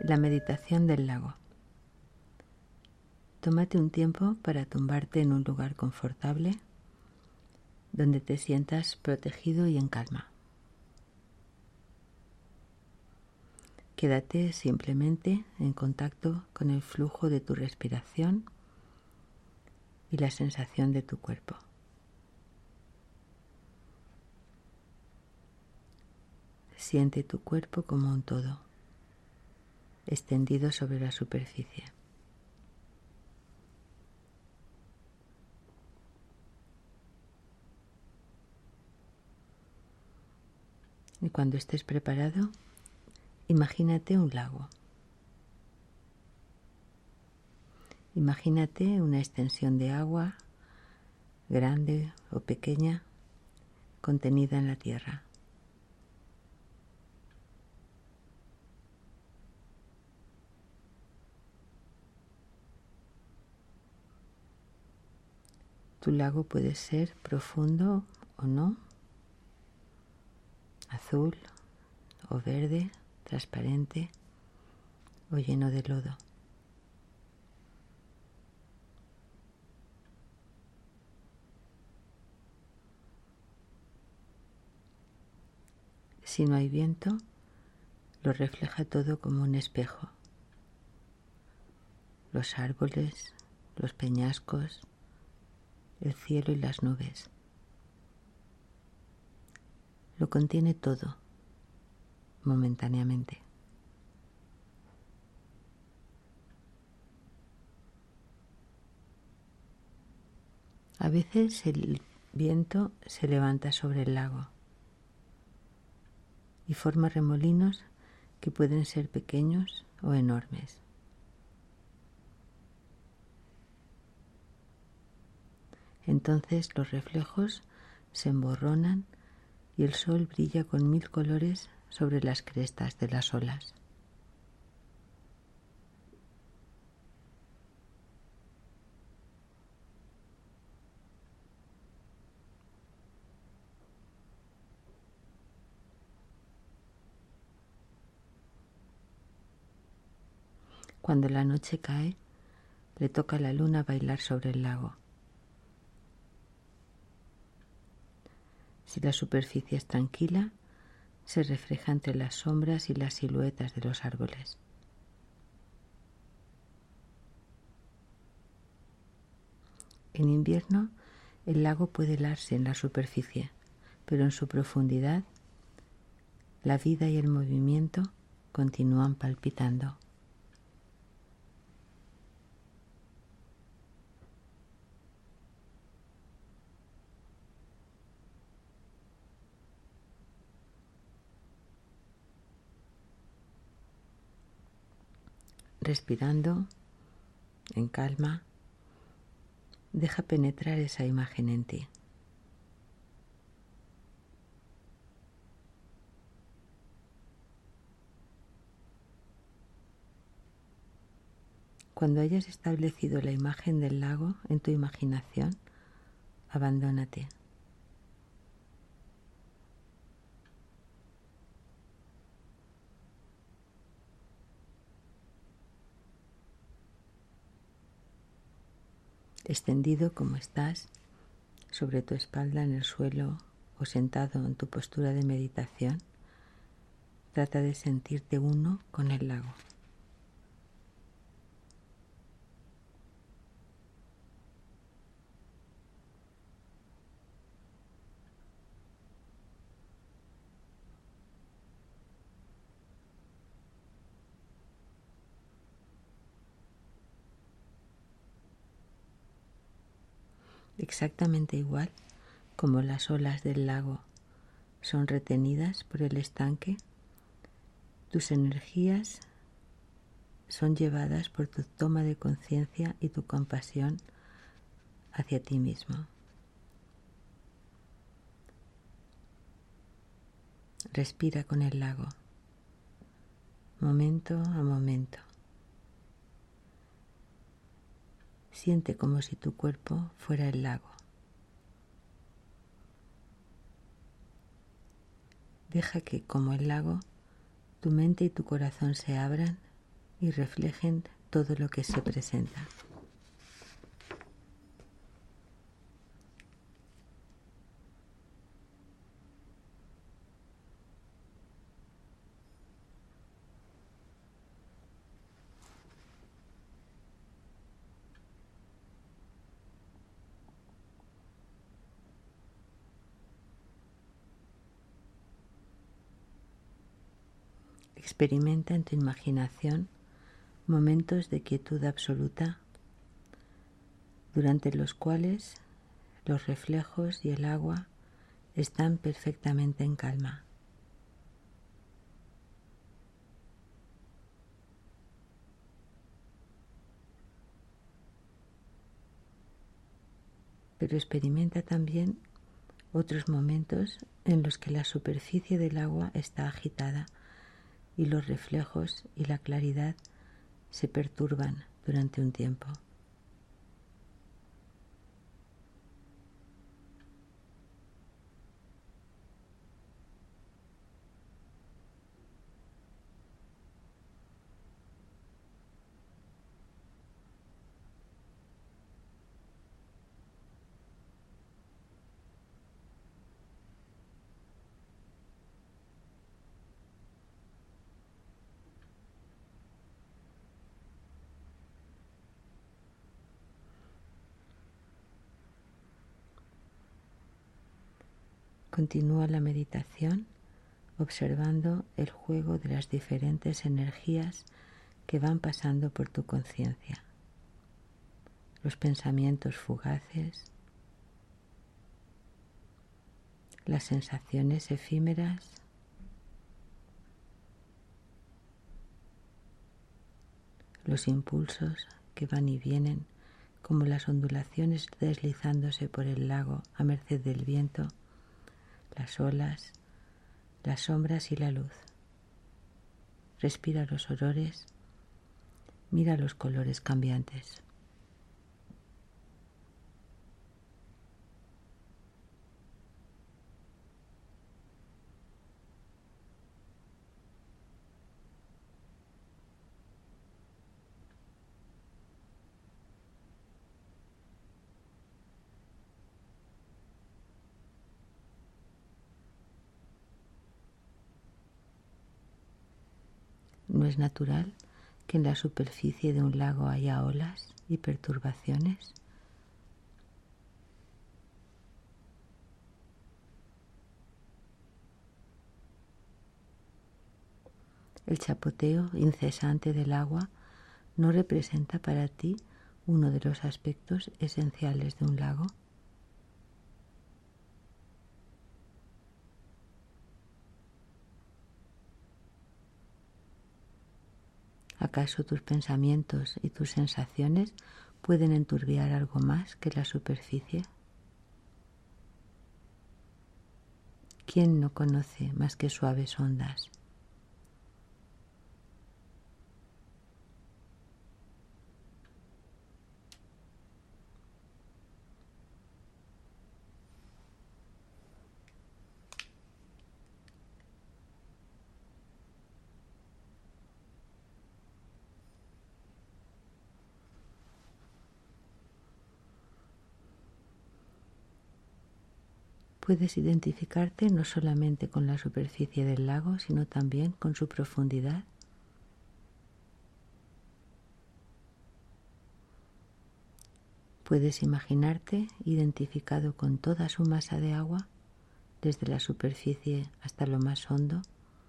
La meditación del lago. Tómate un tiempo para tumbarte en un lugar confortable donde te sientas protegido y en calma. Quédate simplemente en contacto con el flujo de tu respiración y la sensación de tu cuerpo. Siente tu cuerpo como un todo, extendido sobre la superficie. Y cuando estés preparado, imagínate un lago. Imagínate una extensión de agua, grande o pequeña, contenida en la tierra. Tu lago puede ser profundo o no, azul o verde, transparente o lleno de lodo. Si no hay viento, lo refleja todo como un espejo. Los árboles, los peñascos, el cielo y las nubes. Lo contiene todo, momentáneamente. A veces el viento se levanta sobre el lago y forma remolinos que pueden ser pequeños o enormes. Entonces los reflejos se emborronan y el sol brilla con 1000 colores sobre las crestas de las olas. Cuando la noche cae, le toca a la luna bailar sobre el lago. Si la superficie es tranquila, se refleja entre las sombras y las siluetas de los árboles. En invierno, el lago puede helarse en la superficie, pero en su profundidad, la vida y el movimiento continúan palpitando. Respirando, en calma, deja penetrar esa imagen en ti. Cuando hayas establecido la imagen del lago en tu imaginación, abandónate. Extendido como estás, sobre tu espalda en el suelo o sentado en tu postura de meditación, trata de sentirte uno con el lago. Exactamente igual como las olas del lago son retenidas por el estanque, tus energías son llevadas por tu toma de conciencia y tu compasión hacia ti mismo. Respira con el lago, momento a momento. Siente como si tu cuerpo fuera el lago. Deja que, como el lago, tu mente y tu corazón se abran y reflejen todo lo que se presenta. Experimenta en tu imaginación momentos de quietud absoluta durante los cuales los reflejos y el agua están perfectamente en calma. Pero experimenta también otros momentos en los que la superficie del agua está agitada y los reflejos y la claridad se perturban durante un tiempo. Continúa la meditación observando el juego de las diferentes energías que van pasando por tu conciencia. Los pensamientos fugaces, las sensaciones efímeras, los impulsos que van y vienen como las ondulaciones deslizándose por el lago a merced del viento, las olas, las sombras y la luz. Respira los olores, mira los colores cambiantes. ¿No es natural que en la superficie de un lago haya olas y perturbaciones? El chapoteo incesante del agua no representa para ti uno de los aspectos esenciales de un lago. ¿Acaso tus pensamientos y tus sensaciones pueden enturbiar algo más que la superficie? ¿Quién no conoce más que suaves ondas? Puedes identificarte no solamente con la superficie del lago, sino también con su profundidad. Puedes imaginarte identificado con toda su masa de agua, desde la superficie hasta lo más hondo.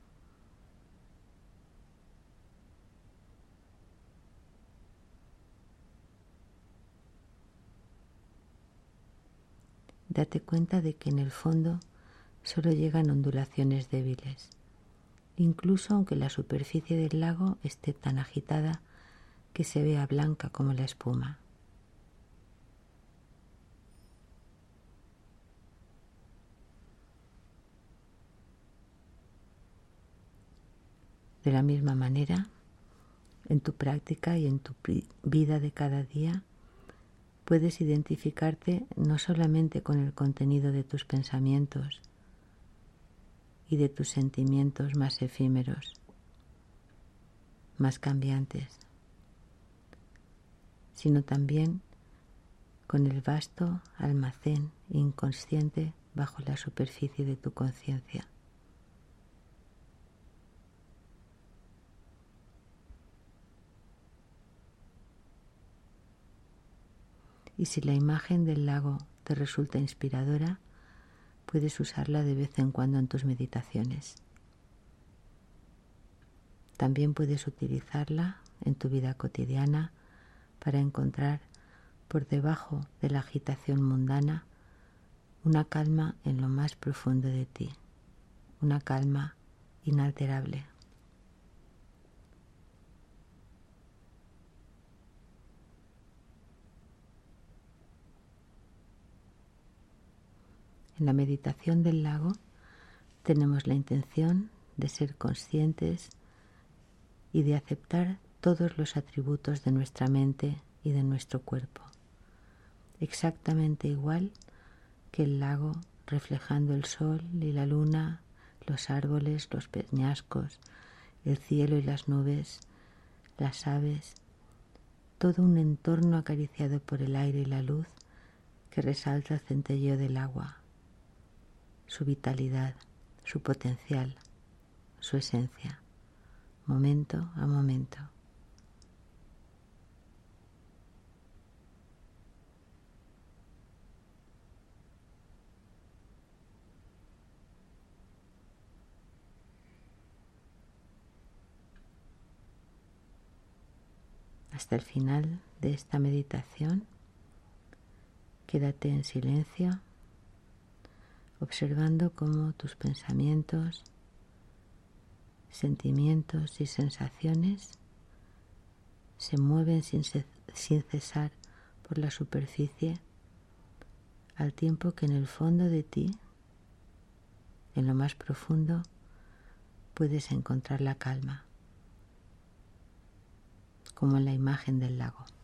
Date cuenta de que en el fondo solo llegan ondulaciones débiles, incluso aunque la superficie del lago esté tan agitada que se vea blanca como la espuma. De la misma manera, en tu práctica y en tu vida de cada día, puedes identificarte no solamente con el contenido de tus pensamientos y de tus sentimientos más efímeros, más cambiantes, sino también con el vasto almacén inconsciente bajo la superficie de tu conciencia. Y si la imagen del lago te resulta inspiradora, puedes usarla de vez en cuando en tus meditaciones. También puedes utilizarla en tu vida cotidiana para encontrar por debajo de la agitación mundana una calma en lo más profundo de ti, una calma inalterable. En la meditación del lago tenemos la intención de ser conscientes y de aceptar todos los atributos de nuestra mente y de nuestro cuerpo, exactamente igual que el lago reflejando el sol y la luna, los árboles, los peñascos, el cielo y las nubes, las aves, todo un entorno acariciado por el aire y la luz que resalta el centelleo del agua, su vitalidad, su potencial, su esencia, momento a momento. Hasta el final de esta meditación, quédate en silencio, observando cómo tus pensamientos, sentimientos y sensaciones se mueven sin cesar por la superficie, al tiempo que en el fondo de ti, en lo más profundo, puedes encontrar la calma, como en la imagen del lago.